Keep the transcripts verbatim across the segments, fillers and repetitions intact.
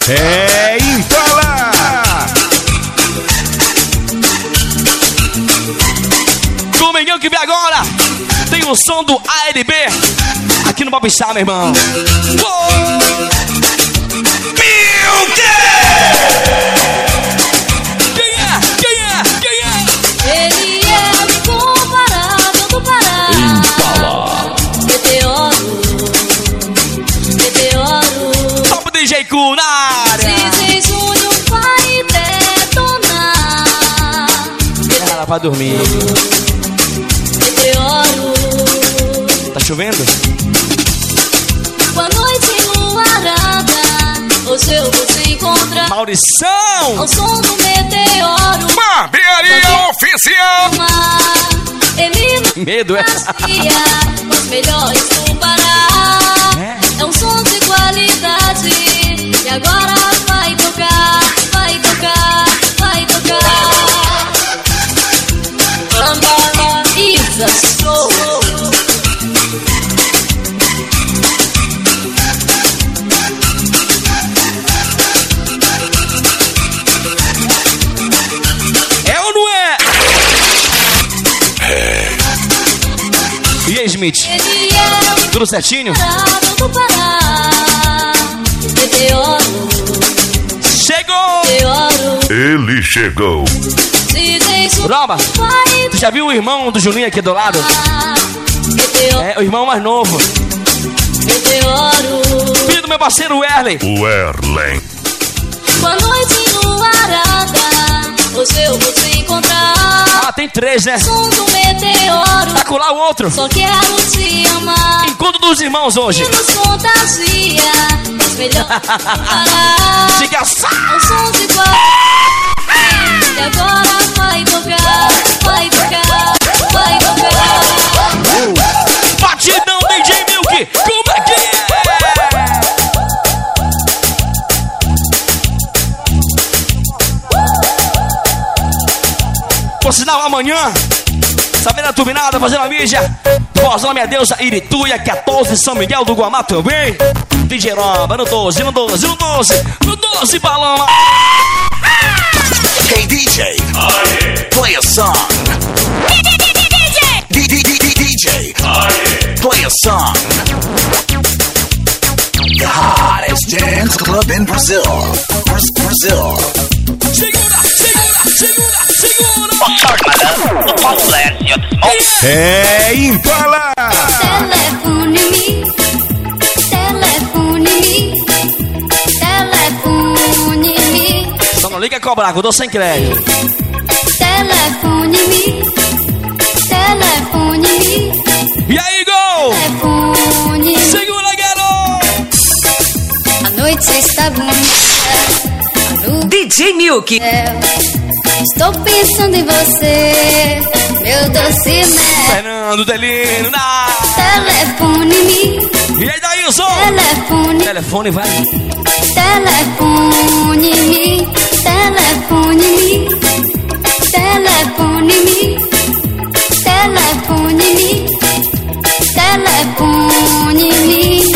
É Impala! Domingão que vem agora, tem o som do A L B aqui no Popstar, meu irmão. Milk! Quem é? Quem é? Quem é? Ele é o incomparável do Pará. Impala! Meteoro, meteoro. Top D J Cool na área! Cisne Júnior vai detonar. Ela vai dormir. Meteoro. Tá chovendo? Boa noite, luarada. Hoje eu vou te encontrar. Maldição! Ao som do meteoro. Barbearia oficial! Ele não Medo, é? fazia os melhores do Pará. É? É um som de qualidade. E agora vai tocar, vai tocar, vai tocar. Bambala is a show. E aí, Smith? Ele é Tudo certinho? do Pará. Meteoro, Chegou! meteoro. Ele chegou. Roba, tu já viu o irmão do Juninho aqui do lado? Meteoro, É, o irmão mais novo. meteoro. Filho do meu parceiro Werley. O Erlen. Boa noite, luarada. Hoje eu vou te encontrar. Ah, tem três, né? Som do meteoro. Tá com lá o outro. Só quero te amar. Encontro dos irmãos hoje. E nos fantasia. Os melhores do Pará. Diga só. É um som de qualidade. E agora vai tocar, vai tocar, vai tocar. Batidão D J Milk. Como é que é? Por sinal, amanhã, sabendo a turbinada, fazendo a mídia, Vozão Minha Deusa, Irituia, quatorze, São Miguel do Guamá também. D J Roba, no doze, no doze, no doze, no doze, Paloma. Hey D J, play a song. D J, play a song. The hottest dance club in Brazil. Brazil. Segura, segura, segura, segura. What's up, madam? The pop flash, you're the smoke. É Impala. Telefone-me, telefone-me, telefone-me. Só não liga cobrar, que eu dou sem crédito. Telefone-me, telefone-me, E aí, gol! telefone-me. Segura, garoto! A noite está bonita. D J Milk. Estou pensando em você, meu doce mel. Fernando Delino, na... Telefone-me, E aí, Daílson? telefone, Telefone, vai. telefone-me, telefone-me, telefone-me, telefone-me, telefone-me.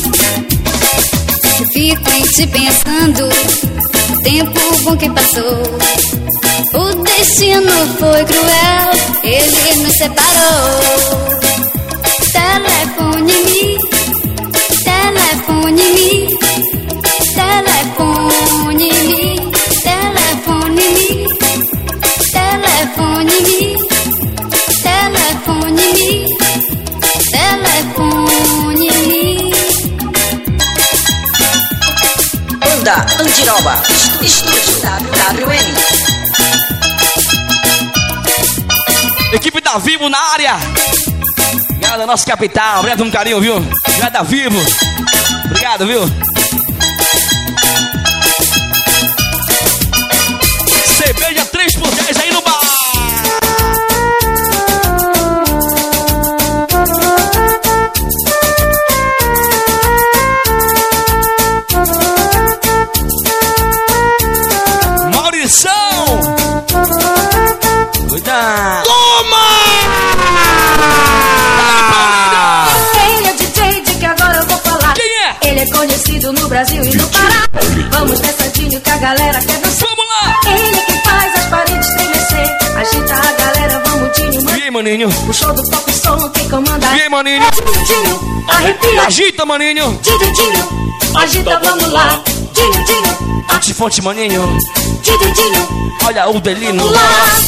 Eu fico em te pensando, o tempo bom que passou. O destino foi cruel, ele nos separou. Telefone-me, telefone-me, telefone-me, telefone-me, telefone-me, telefone-me, telefone-me. Banda Andiroba. Estúdio W N. Equipe da Vivo na área. Galera da nossa capital, obrigado por um carinho, viu? Obrigado da Vivo. Obrigado, viu? Cerveja três por dez aí no bar. Maurição! Cuidado! Ele é D J de que agora eu vou falar. Quem é? Ele é conhecido no Brasil e no Pará. Vamos maninho? O show do pop som quem comanda. E aí, maninho? Dinho, arrepia. Agita, maninho. Dinho, Dinho, agita, vamos lá. Dinho, Dinho, Antifonte, maninho. Dinho, Dinho, Olha o Delino. lá.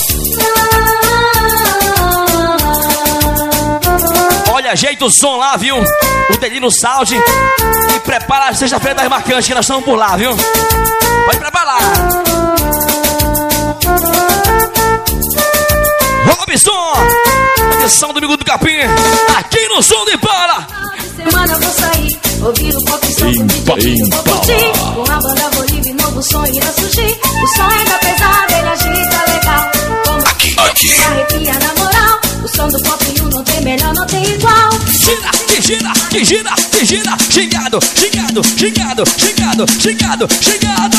Olha, ajeita o som lá, viu? O Delino Sound. E prepara a sexta-feira das marcantes, que nós estamos por lá, viu? Pode preparar. Robson! Atenção, domingo do Capim. Aqui no Som de Para. Semana eu vou sair, ouvir o pop som do D J, eu vou curtir. Com a banda vou livre, novo som irá surgir. O som é da pesada, ele agita legal. Como aqui, aqui. Arrepia na moral. O som do pop um não tem melhor, não tem igual. Gira, que gira, que gira, que gira. Xingado, xingado, xingado, xingado, xingado, xingado.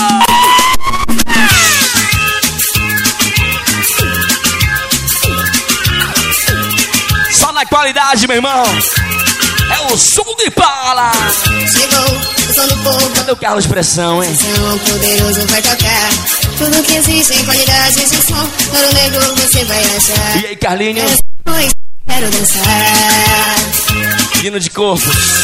Só na qualidade, meu irmão. É o Som de Para. Chegou o som do povo. Cadê o Carlos Expressão, hein? Som poderoso vai tocar. Tudo que existe em qualidade de som. Ouro negro você vai achar. E aí, Carlinho? Pois quero dançar. Hino de corpo.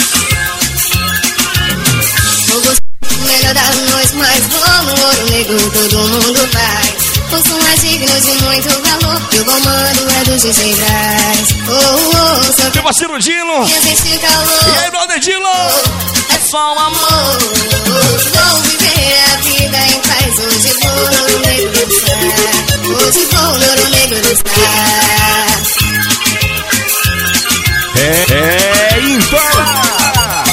Vou gostar do melhor da noite, mas vou no ouro negro todo mundo vai. O som é digno de muito valor. E o comando é do D J Braz. Oh, oh, só que Meu parceiro Dilo. eu senti calor. E aí, brother Dilo? É só um amor. Vou viver a vida em paz. Hoje vou no ouro negro dançar. Hoje vou no ouro negro dançar. É, é impar.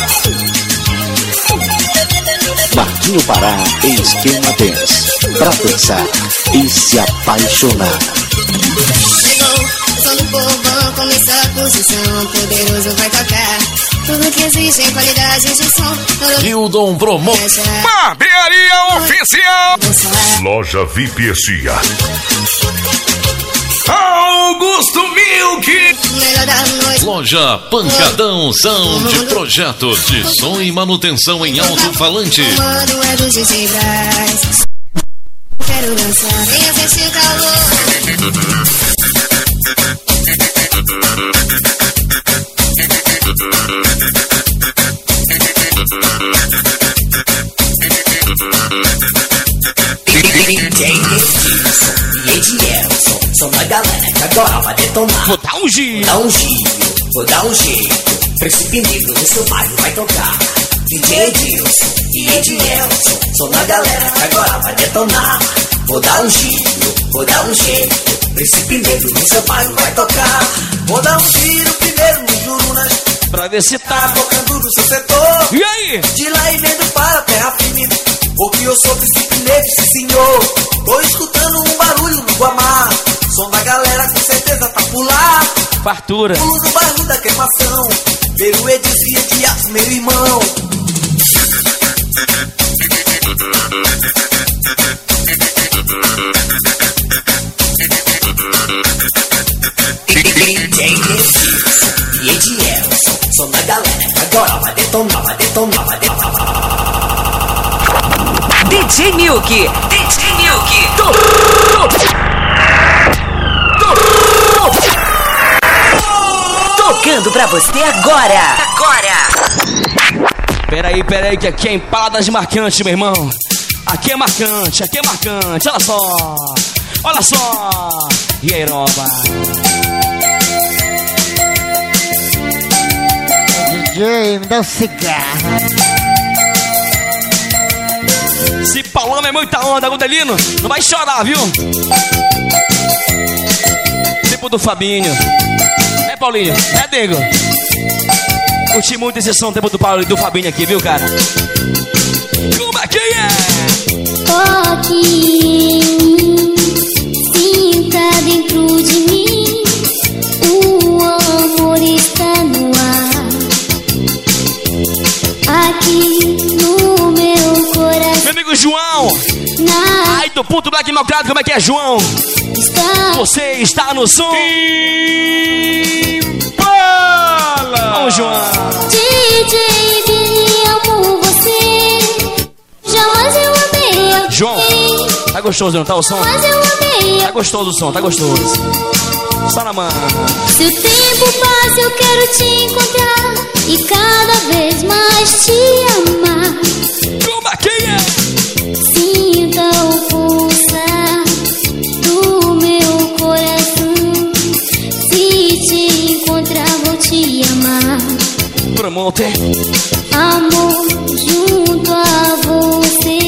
Marquinho Pará e Esquema Dance. Pra dançar e se apaixonar. Chegou o som do povo, vamos começar a posição. Poderoso vai tocar. Tudo que existe em qualidade de som. Hildon Promo. Barbearia Oficial. Dançar. Loja V I P Cia. Augusto Milk. Melhor da noite. Loja Pancadão Sound, projetos de som e manutenção em alto-falante. O comando é do D J Braz. Quero dançar, venha sentir o calor. D J Edilson e Edielson são da galera que agora vai detonar. Vou dar um giro. Vou dar um giro, vou dar um jeito. Príncipe Negro no seu bairro vai tocar. D J Edilson e Edielson são da galera que agora vai detonar. Vou dar um giro, vou dar um jeito. Príncipe Negro no seu bairro vai tocar. Vou dar um giro primeiro no Jurunas, Pra ver se tá tá. tocando no seu setor. E aí? De lá emendo para a terra firme, porque eu sou Príncipe Negro, sim senhor. Tô escutando um barulho no Guamá. Som da galera com certeza tá por lá. Fartura. Pulo no bairro da queimação. Veio o Edilson e Edias, meu irmão. D J Edilson e Edielson som da galera que agora vai detonar, vai detonar, vai detonar. D J Milk, D J Milk. Tocando pra você agora. Agora. Peraí, peraí, que aqui é Empaladas Marcantes, meu irmão. Aqui é marcante, aqui é marcante. Olha só, olha só. E aí, Roba? D J, me dá um cigarro. Se Paulão é muita onda, Gudelino, não vai chorar, viu? Tempo do Fabinho. É, Paulinho? É, Diego? Curti muito esse som, tempo do Paulo e do Fabinho aqui, viu, cara? Como é que é? Toque em mim, sinta dentro de mim, o amor está no ar. Aqui no meu coração. Meu amigo João. Na Ai, do ponto Black Malcriado, como é que é, João? está. Você está no som. Impala! Vamos, João. D J Billy, amo você. Jamais eu amei alguém. João, tá gostoso, não tá o som? Mas eu amei. Tá gostoso o som, tá gostoso. Salamã. Se o tempo passa eu quero te encontrar e cada vez mais te amar. Como aqui é? Sinta o pulsar do meu coração. Se te encontrar vou te amar. Promoter. Amor, junto a você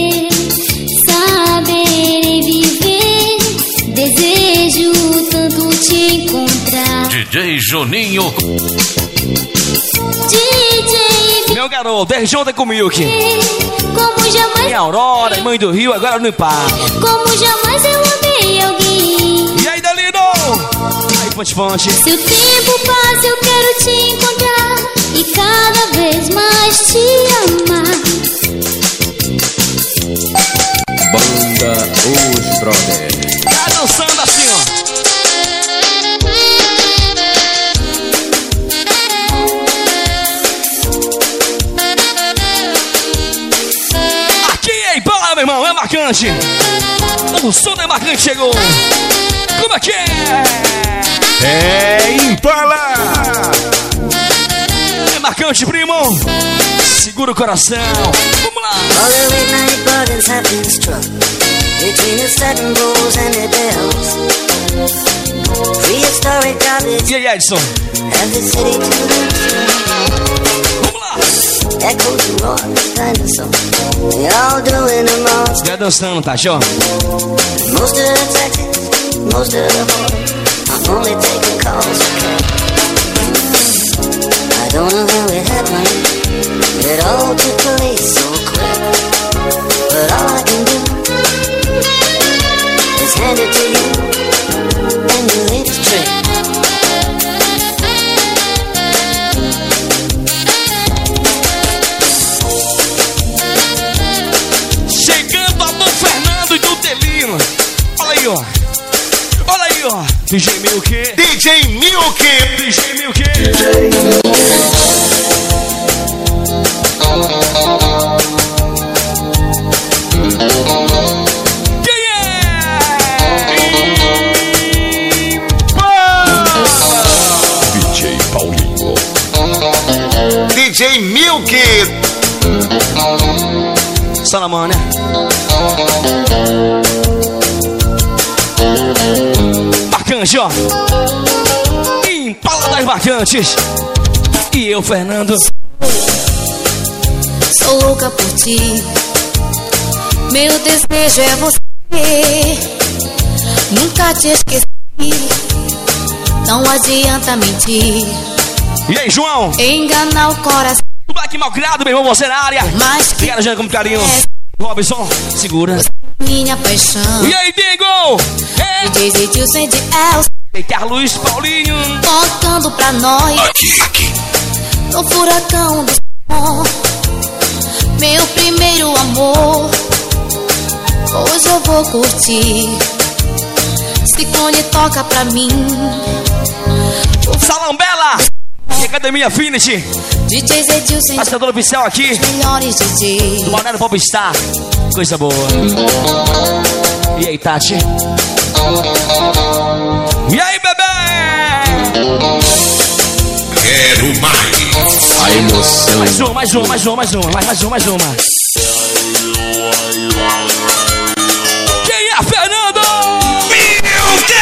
saberei viver. Desejo tanto te encontrar. D J Juninho. D J Meu garoto, é junto com o Milk. Como jamais. Em Aurora, Mãe do Rio, agora no Ipá. Como jamais eu amei alguém. E aí, Delino? Aí, Ponte Ponte. Se o tempo passa eu quero te encontrar e cada vez mais te amar. Banda Os Brothers. Tá dançando assim, ó. Aqui em Impala, meu irmão, é marcante. O som é marcante, chegou. Como é que é? É Impala. É marcante, primo. Segura o coração. Vamos lá. All the midnight buttons have been struck between the satin bowls and the bells. Prehistoric goblins. E aí, Edson? Have the city to Vamos lá. Echo to roar, dinosaur. They all doing the most. Já dançando, tá, show? Most of the taxis, most of the whores are only taking calls for cash. I don't know how it happened. It all took place so quick. But all I can do is hand it to you and you leave the trick. Chegando a Dom Fernando e do Delino. Olha aí, ó. Olha aí, ó. D J Milk. D J Milk. D J Milk. Quem é? D J Paulinho. D J Milk. Salamã, né? Marcante, ó. Impala das marcantes. E eu, Fernando. Sou louca por ti. Meu desejo é você. Nunca te esqueci. Não adianta mentir. E aí, João? Enganar o coração. O Black Malcriado, meu irmão, você na área. Mas obrigado, Jana, com muito carinho. Robson, segura. Minha paixão. E aí, Diego? É. D J Edilson de Elsa. E Carlos Paulinho. Tocando pra nós. Aqui, aqui. No furacão do som. Meu primeiro amor. Hoje eu vou curtir. Ciclone toca pra mim. Salambela. E Academia Affinity. D J Edilson. Passador oficial aqui. Melhores D J. Do Balneário Popstar. Coisa boa. E aí, Tati? E aí, bebê? Quero mais. A emoção. Mais uma, mais uma, mais uma, mais uma, mais, mais uma, mais uma. Quem é, Fernando? Milk!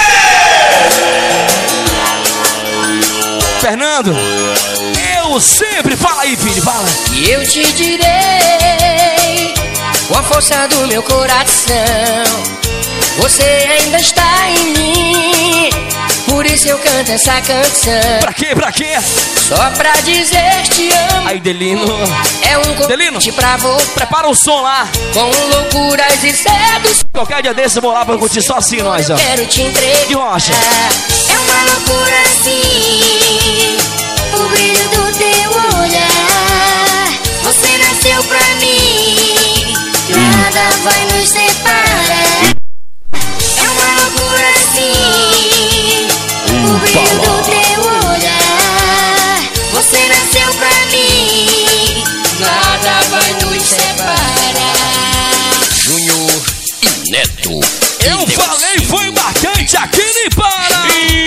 Fernando, eu sempre... Fala aí, filho, fala. E eu te direi, com a força do meu coração, você ainda está em mim. Por isso eu canto essa canção. Pra quê, pra quê? Só pra dizer te amo. Aí, Delino. É um convite pra você. Prepara o som lá. Com loucuras e cedos. Qualquer dia desse eu vou lá pra curtir só assim, nós, ó. Eu quero te entregar. Que rocha. É uma loucura assim, o brilho do teu olhar. Você nasceu pra mim, nada vai nos separar. É uma loucura assim, o brilho do teu olhar. Você nasceu pra mim, nada vai nos separar. Júnior e Neto. Eu falei, foi marcante aqui em Para.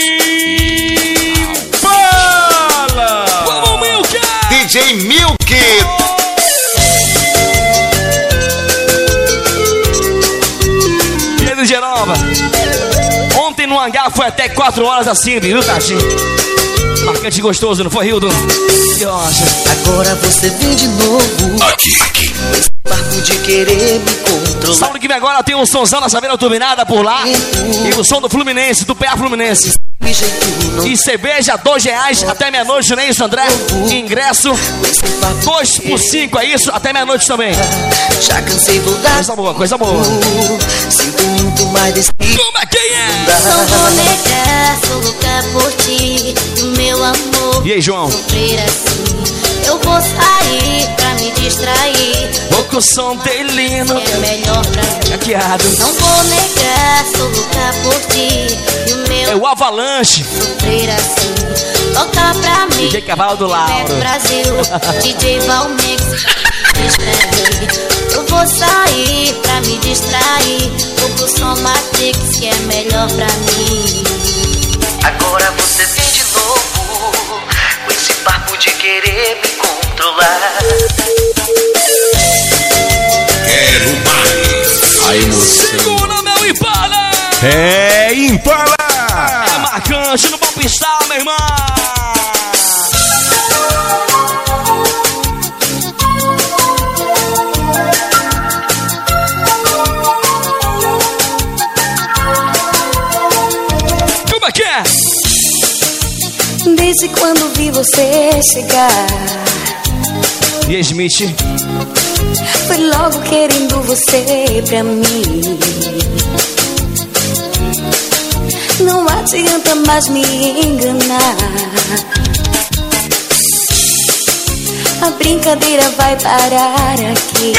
Fala! Vamos, Milk! D J Milk! E aí, Gerova? Ontem no hangar foi até quatro horas assim, viu, Tati? Marcante gostoso, não foi, Hildo? Agora você vem de novo. Aqui, aqui. Papo de querer me controlar. Sábado que vem agora tem um somzão na Saveira Turbinada por lá. E o som do Fluminense, do P A Fluminense. E cerveja, dois reais até meia-noite, não é isso, André? Ingresso, dois por cinco, é isso? Até meia-noite também. Já cansei, vou dar. Coisa boa, coisa boa. Sinto muito mais desse. Como é que é? Não vou negar, sou louca por ti, o meu amor. E aí, João? Sofrer assim, eu vou sair pra me distrair. Vou com o som delino. É melhor pra mim. Hackeado. Não vou negar, sou louca por ti, e o meu É o Avalanche. sofrer assim. Toca pra mim. D J Cavalo do Lauro. Brasil, D J Valmix. Eu vou sair pra me distrair. Vou pro som Matrix, que é melhor pra mim. Agora você vem de novo com esse papo de querer me controlar. Quero mais. A emoção. Segura, meu Impala. É Impala. É marcante no Popstar, meu irmão. Como é que é? Desde quando vi você chegar, E Smith? foi logo querendo você pra mim. Não adianta mais me enganar. A brincadeira vai parar aqui.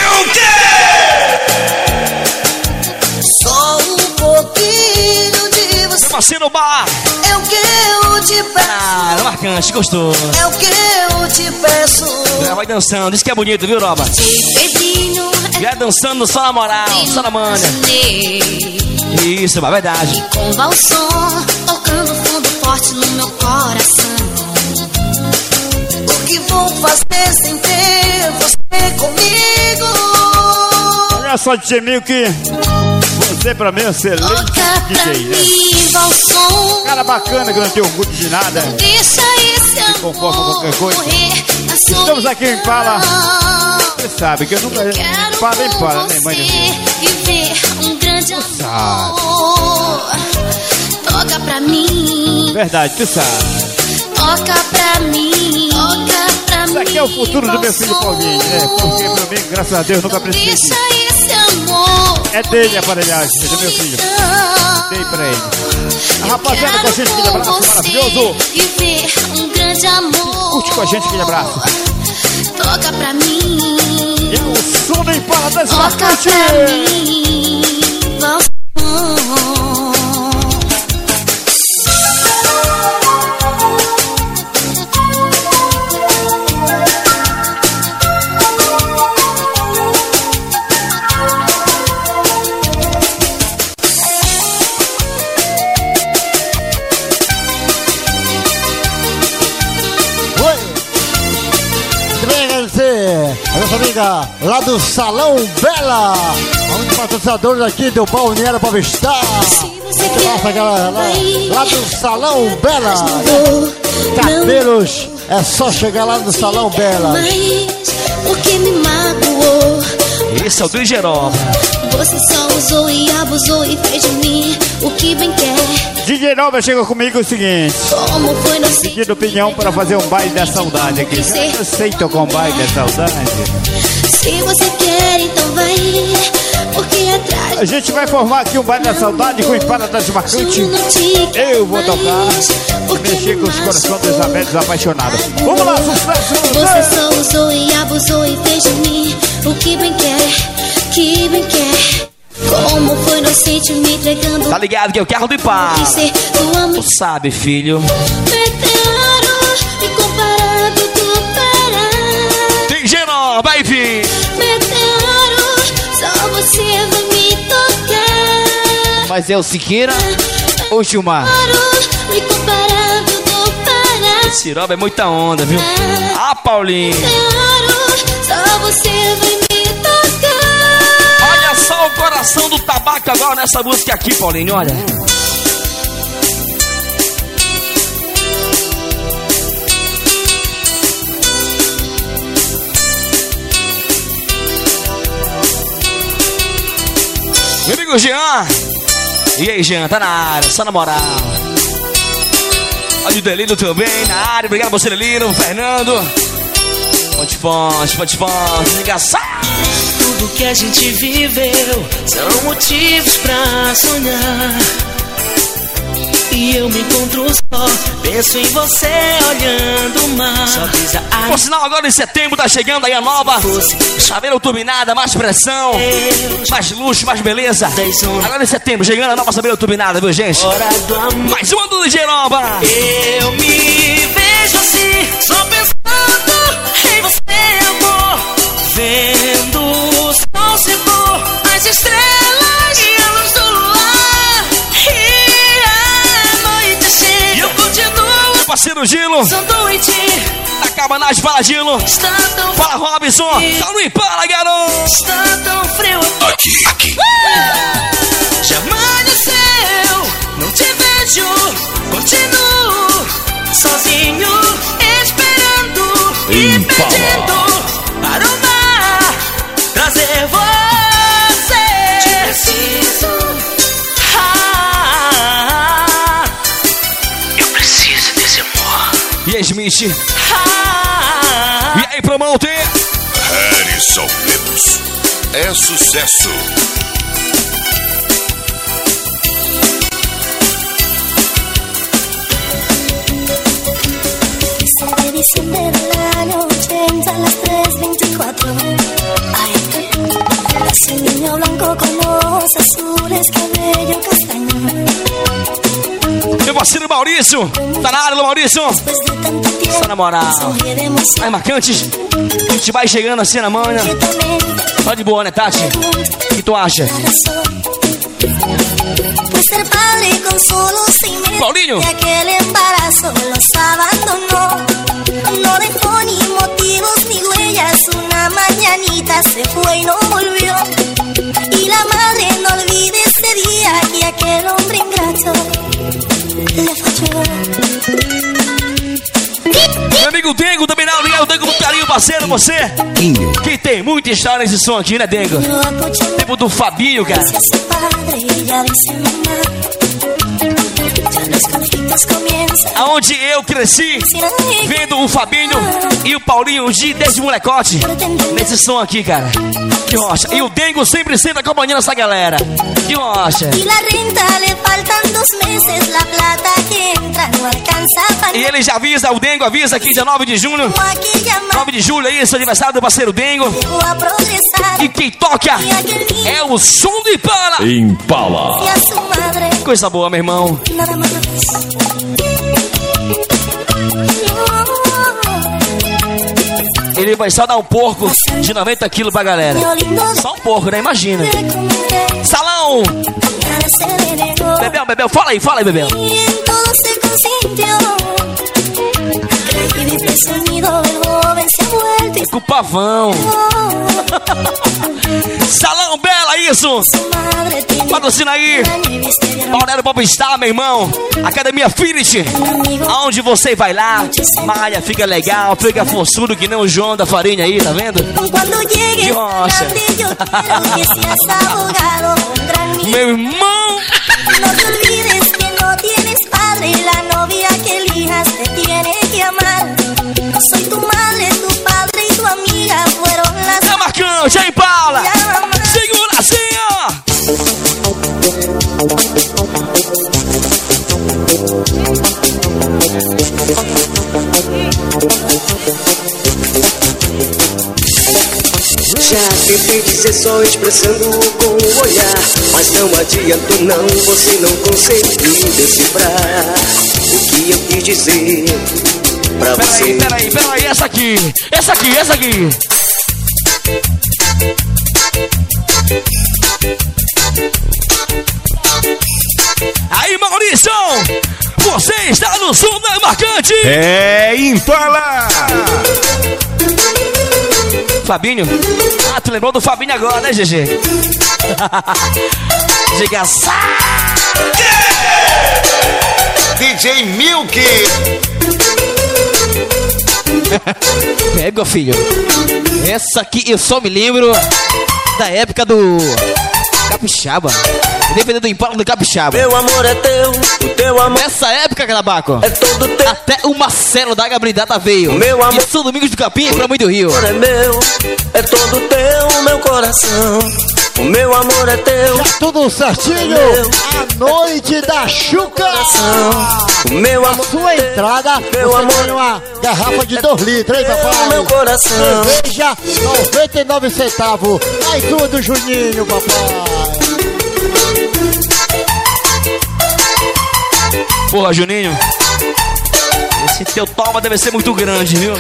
Só um pouquinho de você. Parceiro Bar. É o que eu te peço. Ah, é marcante, gostou. É o que eu te peço. Já vai dançando, isso que é bonito, viu, Roba? Beijinho, Já dançando só na moral, só na manha. Isso, é verdade. com valsom, tocando fundo forte no meu coração. O que vou fazer sem ter você comigo? Olha só, D J Milk, você pra mim é excelente D J, né? Valsom, Cara bacana, que não tem orgulho de nada. deixa esse amor conforma qualquer coisa. morrer na solidão. Estamos aqui em Pala. Você sabe que eu nunca falo em Pala, né, mãe? E ver um grande sabe. amor. Toca pra mim, Verdade, tu sabe. toca pra mim, toca pra mim. Isso aqui é o futuro do meu filho Paulinho, né? Porque pra mim, graças a Deus, nunca precisei disso. Deixa esse amor. É dele a aparelhagem, é do meu filho. Dei pra ele. A rapaziada com a gente, aquele abraço maravilhoso. E ver um grande amor. Curte com a gente, aquele abraço. Toca pra mim. E o som da Impala das Toca Marcantes. pra mim. Valsom. A nossa amiga lá do Salão Bela, um dos patrocinadores aqui do Balneário Popstar. Nossa galera, lá, lá do Salão Bela, cabelos, é só chegar lá no Salão Bela. Porque me magoou. Esse é o D J Roba. Você só usou e abusou e fez de mim o que bem quer. D J Nova chegou comigo o seguinte: Como foi no sei. pedindo opinião para fazer um baile da saudade aqui. Eu sei tocar um baile da saudade. Se você quer, então vai. Porque atrás. A gente vai formar aqui um baile da saudade com Impala das Marcantes. Eu vou tocar e mexer com os corações dos amantes apaixonados. Vamos lá, sucesso! Você só usou e abusou e fez de mim o que bem quer, que bem quer. Como foi inocente me entregando. Tá ligado que é o carro do Impala. Tu sabe, filho. Meteoro e comparado com parar. D J Roba, baby. Meteoro, só você vai me tocar. Mas é o Siqueira ou o Gilmar? Siroba é muita onda, viu? Ah, Paulinho. Só você vai me tocar. Olha só o coração do tabaco agora nessa música aqui, Paulinho, olha. Meu amigo Jean. E aí, Jean, tá na área, só na moral. Olha o Delino também na área. Obrigado você, Delino, Fernando. Ponte, ponte, ponte, ponte. Engraçado. Tudo que a gente viveu são motivos pra sonhar. E eu me encontro só, penso em você olhando o mar. Só brisa a... Por sinal, agora em setembro tá chegando aí a nova chaveira turbinada, mais pressão, mais luxo, mais beleza. Agora em setembro, chegando a nova chaveira turbinada, viu, gente? Mais uma do Jeroba. Eu me vejo assim, só pensando em você, amor. Vendo o sol se pôr, as estrelas e a luz do luar. E a noite chega, eu continuo. Parceiro Gilo, da Cabanagem, fala Gilo. Fala Robson, tá no Impala, garoto. Está tão frio aqui, aqui. Uh! Já amanheceu, não te vejo, continuo sozinho, esperando e pedindo para o mar trazer você. Te preciso. Ah, eu preciso desse amor. E aí, Smith? Ah, e aí, Promonte? Harrison Lemos. É sucesso. De diciembre del año ochenta a las tres veinticuatro. Ay, nació un niño blanco con ojos azules, cabello castaño. Meu parceiro Maurício, tá na área, Maurício. Só na moral. Mais marcantes. A gente vai chegando assim na manhã. Só de boa, né, Tati? O que tu acha? Pues ser padre con solo seis meses Paulinho. de aquel embarazo los abandonó. No dejó ni motivos ni huellas. Una mañanita se fue y no volvió. Y la madre no olvide ese día que aquel hombre ingrato le falló. Meu amigo Dengo, também não, obrigado, Dengo, muito carinho, parceiro, você. Que tem muita história nesse som aqui, né, Dengo? Tempo do Fabinho, cara. Aonde eu cresci, vendo o Fabinho e o Paulinho de desde molecote. Nesse som aqui, cara. Que rocha. E o Dengo sempre, sempre acompanhando essa galera. Que rocha. E la renta le faltan dos meses, la plata que entra não alcança para. E ele já avisa, o Dengo avisa aqui, dia nove de junho. nove de julho, é isso, aniversário do parceiro Dengo. E quem toca é o som do Impala. Impala. Coisa boa, meu irmão. Ele vai só dar um porco de noventa quilos pra galera. Só um porco, né? Imagina. Salão! Bebel, Bebel, fala aí, fala aí, Bebel. Com o pavão. Salão Bela, isso! Patrocina aí. Aurélio Popstar, meu irmão. Academia Fitness. Aonde você vai lá, malha, fica legal, fica forçudo que nem o João da Farinha aí, tá vendo? Que rocha. Meu irmão. No te olvides que no tienes padre y la novia que elijas te tiene que amar. Soy tu madre, tu padre y tu amiga fueron las. É marcante, hein, Paula? Segura assim, ó. Já tentei dizer só expressando com o olhar, mas não adiantou não, você não conseguiu decifrar o que eu quis dizer pra pera você. Peraí, peraí, peraí, essa aqui, essa aqui, essa aqui. Aí, Maurício, você está no som da Marcante. É Impala. Fabinho. Ah, tu lembrou do Fabinho agora, né, G G? Diga D J Milk. Pega, filho. Essa aqui eu só me lembro da época do Capixaba. Dependendo do Impala do Capixaba. Meu amor é teu, o teu amor. Nessa época, Calabaco, é todo teu. Até o Marcelo da Gabridata veio. Meu amor. E São Domingos do Capim pra Mãe do Rio. O amor é meu, é todo teu, meu coração. O meu amor é teu. Já tudo certinho. É a noite da Xuca. O meu amor. A sua entrada, meu você amor. ganha uma garrafa de dois litros, hein, papai? Meu coração. Cerveja, noventa e nove centavos. Mais uma do Juninho, papai. Porra, Juninho, esse teu toma deve ser muito grande, viu?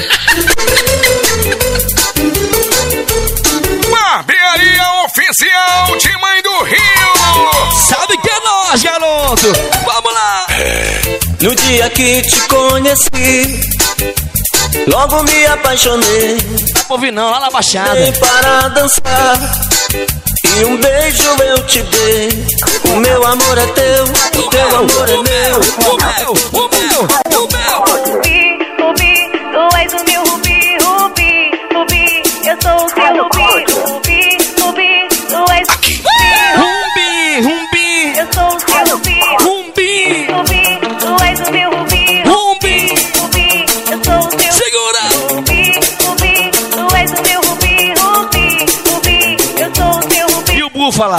Barbearia oficial de Mãe do Rio. Sabe que é nós, garoto? Vamos lá! No dia que te conheci, logo me apaixonei. Não pra ouvir não, lá na Baixada. Vem para dançar e um beijo eu te dei. O meu amor é teu, o teu amor é meu. O meu, o meu, o meu. Rubi, Rubi, tu és o meu Rubi, Rubi, Rubi, eu sou o seu Rubi, Rubi, Rubi, tu és o Rubi, Rubi, eu sou o seu Rubi, Rubi, Rubi, tu és o meu Rubi, Rubi, Rubi, eu sou o seu segura. Rubi, Rubi, tu és o meu Rubi, Rubi, Rubi, eu sou o seu Rubi. E o Búfala?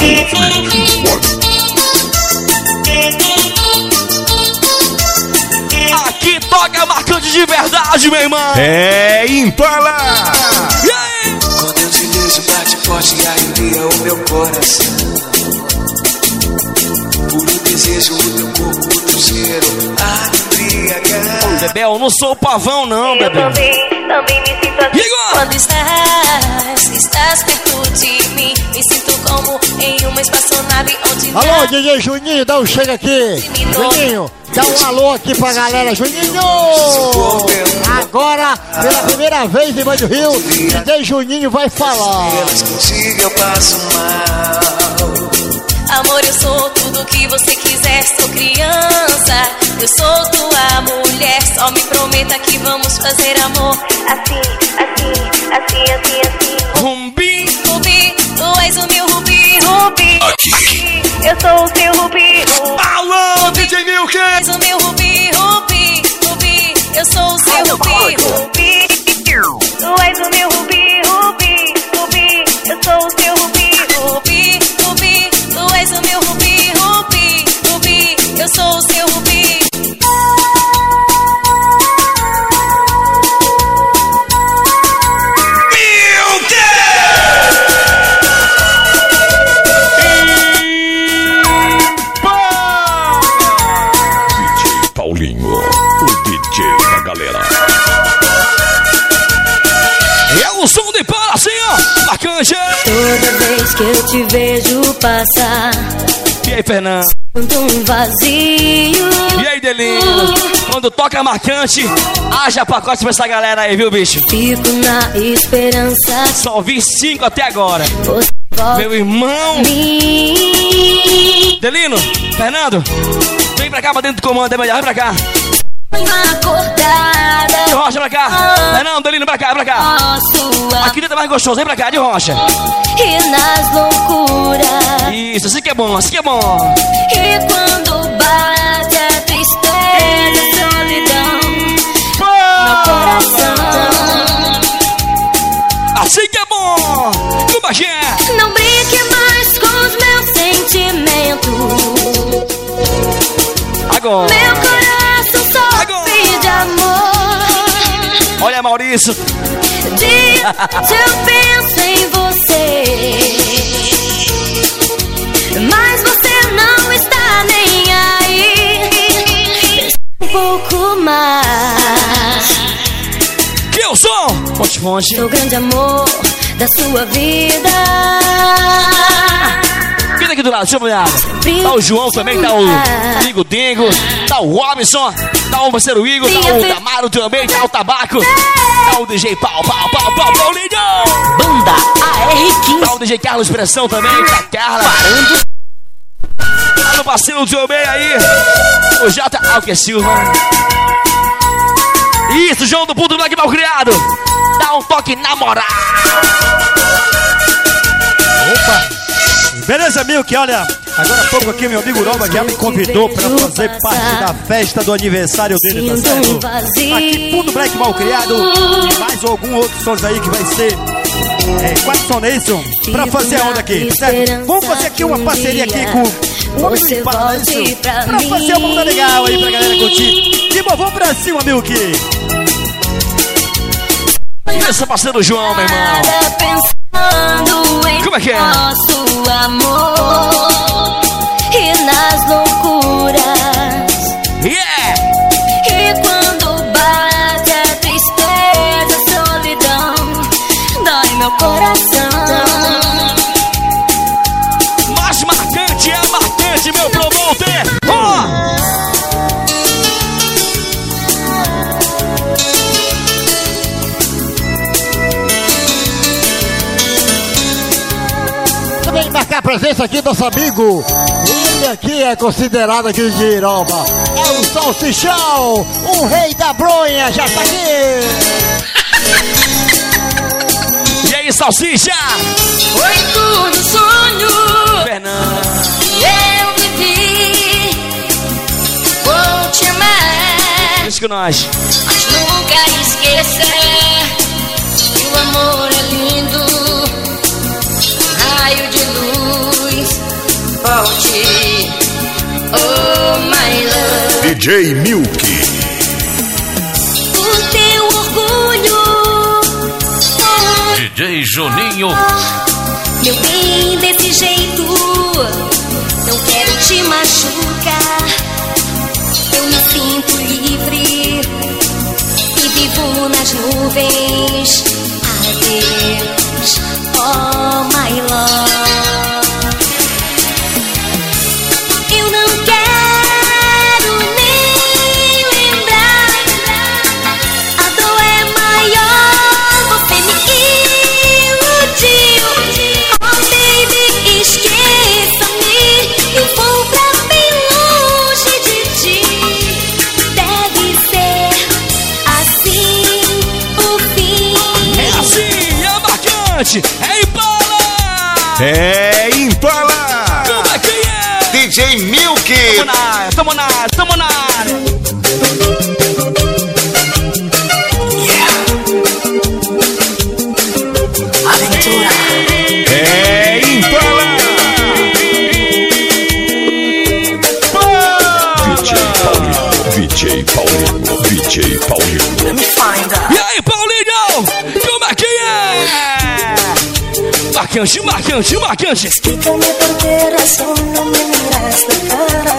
Aqui toca Marcante de verdade, meu irmão. É Impala. E aí? Quando eu te vejo bate forte e arrepia o meu coração. Puro desejo, o teu corpo, o teu cheiro, embriagar. Bebel, não sou pavão não, Eu Bebel. também, também me sinto assim. Igor! Quando estás, estás perto de mim, me sinto como em uma espaçonave onde Alô, D J Juninho, dá um chega aqui. Juninho, dá um alô aqui pra galera. Juninho! Agora, pela primeira vez em Mãe do Rio, D J Juninho vai falar. Contigo eu passo mal. Amor, eu sou tudo que você quiser, sou criança, eu sou tua mulher, só me prometa que vamos fazer amor. Assim, assim, assim, assim, assim. Rubi, Rubi, tu és o meu Rubi, Rubi. Aqui. Eu sou o seu Rubi, Rubi. Alô, D J Milk. Tu és o meu Rubi, Rubi, Rubi, eu sou o seu Rubi, Rubi. Tu és o meu Rubi, Rubi, Rubi, eu sou o seu Rubi, Rubi, Rubi, tu és o meu Rubi, Rubi, Rubi, eu sou o seu Rubi. Paulinho, o D J da galera. é o som de para assim, ó. Marcante. Toda vez que eu te vejo passar, E aí, Fernando? sinto um vazio. E aí, Delino? Quando toca Marcante, haja pacote pra essa galera aí, viu, bicho? Fico na esperança. Só vi cinco até agora. Você volta Meu irmão. mim. Delino, Fernando, vem pra cá, pra dentro do comando, é melhor, vem pra cá. Acordada. De Rocha pra cá. Fernando, Delino, pra cá, pra cá. Sua. Aqui dentro é mais gostoso, vem pra cá, de Rocha. E nas loucuras. Isso, assim que é bom, assim que é bom. E quando bate a tristeza, a solidão no coração. Assim que é bom. No Bagé. Não brinque mais com os meus sentimentos. Agora. Meu coração sofre de amor. Olha, Maurício. Dia eu penso em você, mas você não está nem aí. Um pouco mais. Que eu sou? Fonte, fonte. O grande amor da sua vida. Vem aqui do lado, deixa eu olhar. Tá o João também, tá o amigo Dingo, tá o Robson, tá o parceiro Igor, tá o Damaro também, tá o Tabaco, tá o D J Pau, Pau, Pau, Pau, Paulinho. Banda A R quinze. Tá o D J Carlos Pressão também, tá a Carla. Parando. Tá no parceiro também aí, o J. Alker Silva. Isso, João do Puto Black Mal Criado. Dá um toque na moral. Opa! Beleza, Milk, olha, agora há pouco aqui meu amigo Roba já me convidou pra fazer parte da festa do aniversário dele, tá certo? Aqui, Puto Black Mal Criado e mais algum outro sons aí que vai ser. É, quatro sons isso? Pra fazer a onda aqui, certo? Vamos fazer aqui uma parceria aqui com o amigo de Para, isso? Pra fazer uma onda legal aí pra galera curtir. E bom, vamos pra cima, Milk! Esse parceiro João, meu irmão. Como é que é? Nosso amor e nas loucuras. Yeah! E quando bate a tristeza, a solidão, dói meu coração. Mais marcante é marcante, meu promoter. Oh! Marcar a presença aqui do nosso amigo. Ele aqui é considerado aqui de Iroba. É o Salsichão, o rei da bronha, já tá aqui. E aí, Salsicha? Foi tudo sonho, Fernanda. eu vivi, vou te amar. Isso que nós. Mas nunca esquecer que o amor é lindo. Raio de luz, volte, oh my love. D J Milk. O teu orgulho, oh, D J Juninho. meu bem, desse jeito, não quero te machucar. Eu me sinto livre e vivo nas nuvens. Adeus, oh my love. Eu não quero nem lembrar. A dor é maior, você me iludiu. Oh baby, esqueça-me, eu vou pra bem longe de ti. Deve ser assim o fim. É assim, é marcante. É Impala. É Impala. Como é que é? D J Milk. Tamo na área, tamo na área, tamo na área. Aventura. É Impala. D J Paulinho. D J Paulinho. D J Paulinho. Let me find out. E aí, Paulinho? Como é que é? Marcante, marcante, marcante. Explícame por qué razón no me miras la cara.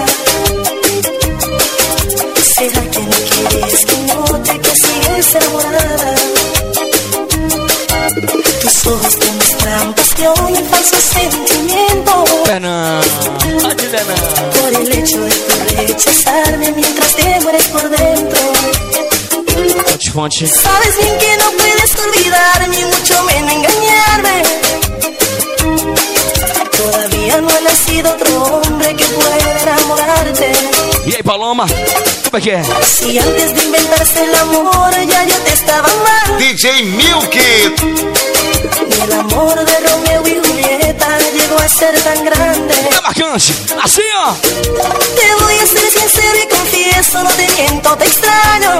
¿Será que no quieres que note que sigues enamorada? Tus ojos demuestran pasión y falso sentimiento. Fernanda, Fernanda. Por el hecho de tu rechazarme mientras te mueres por dentro. Fonte, fonte. Sabes bien que no puedes olvidar ni mucho menos engañarme. Todavía no ha nacido otro hombre que pueda enamorarte. E aí, Paloma? Como é que é? Si antes de inventarse el amor ya yo te estaba amando. D J Milk. Ni el amor de Romeo y Julieta llegó a ser tan grande. É marcante. Assim, ó. Te voy a ser sincero y confieso, no te miento, te extraño.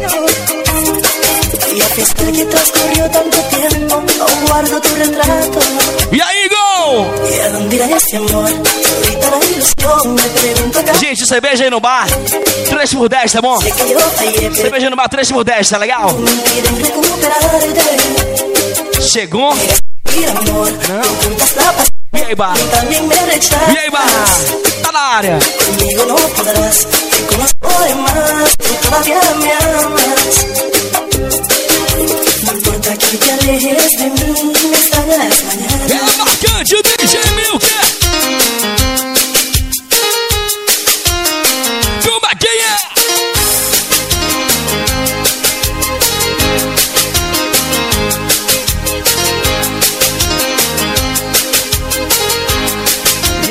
Y a pesar que transcurrió tanto tiempo, aún guardo tu retrato. E aí, Gol? ¿Y a dónde irá ese amor? Ahorita la ilusión me pregunto acá. Gente, cerveja aí no bar, três por dez, tá bom? Sé que yo fallé, pero Cerveja no bar, três por dez, tá legal? me impiden recuperarte. Chegou. Y amor, ocultas la pasión. E aí, bar? También me rechazas. E aí, bar? Tá na área. Conmigo no podrás, que conozco de más, tú todavía me amas. No importa que te alejes de mí, me extrañas mañana. É marcante, D J Milk.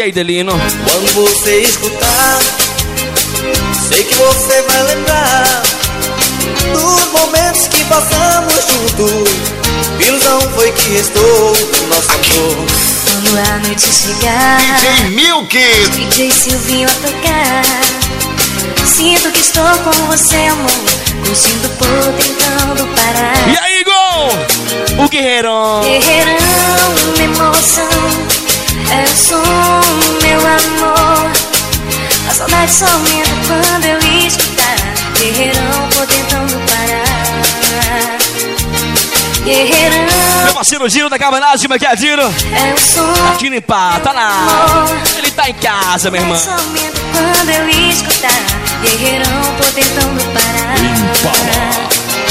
aí, Delino? Quando você escutar, sei que você vai lembrar dos momentos que passamos juntos. Ilusão foi que restou do nosso amor. Quando a noite chegar, D J Milk, D J Silvinho a tocar, sinto que estou com você, amor, curtindo por tentando parar. E aí, Gol? O Guerreirão. Guerreirão, emoção, é o som, meu amor. A saudade só aumenta quando eu escutar. Guerreirão, tô tentando parar. Guerreirão, meu parceiro Giro da Cabanagem, como é que é, Giro? é o som, Tá aqui em pá, tá lá. Ele tá em casa, meu irmão. só aumenta quando eu escutar. Guerreirão, tô tentando parar. Impala.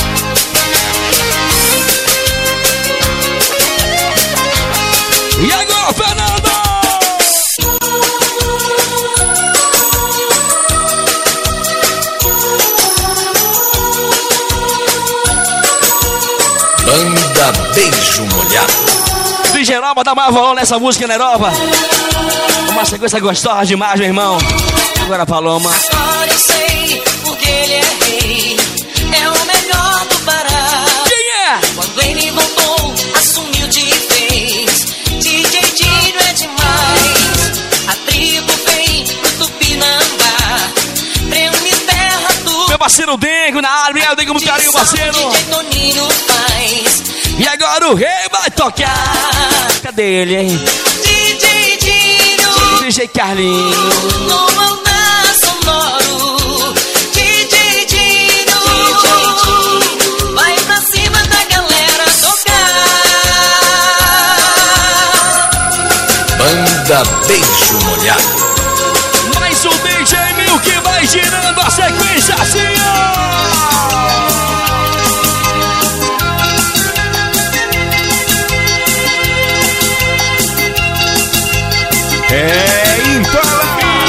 E agora, Fernando? Banda Beijo Molhado. D J Nova, dá mais valor nessa música, né, Nova? Uma sequência gostosa demais, meu irmão. Agora, Paloma. Agora eu sei porque ele é rei. É o melhor do Pará. Quem é? Quando ele voltou, assumiu de vez. D J Dinho é demais. A tribo vem pro Tupinambá. Prêmio terra do Meu parceiro Dengo na área. Obrigado, Dengo, muito carinho, parceiro. D J Toninho faz. E agora o rei vai tocar. Cadê ele, hein? D J Dinho. D J Carlinho. No Alda Sonoro. D J Dinho. Vai pra cima da galera tocar. Banda Beijo Molhado. Mais um D J Milk vai girando a sequência assim, ó. é Impala.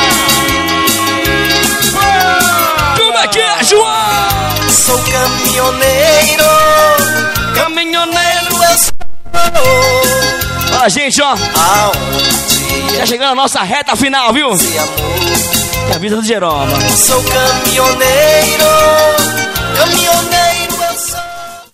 Como é que é, João? Sou caminhoneiro, Caminhoneiro. eu sou. Olha, gente, ó. Aonde Já chegando a nossa reta final, viu? esse amor? Que avisa do Jeroma. Sou caminhoneiro, caminhoneiro.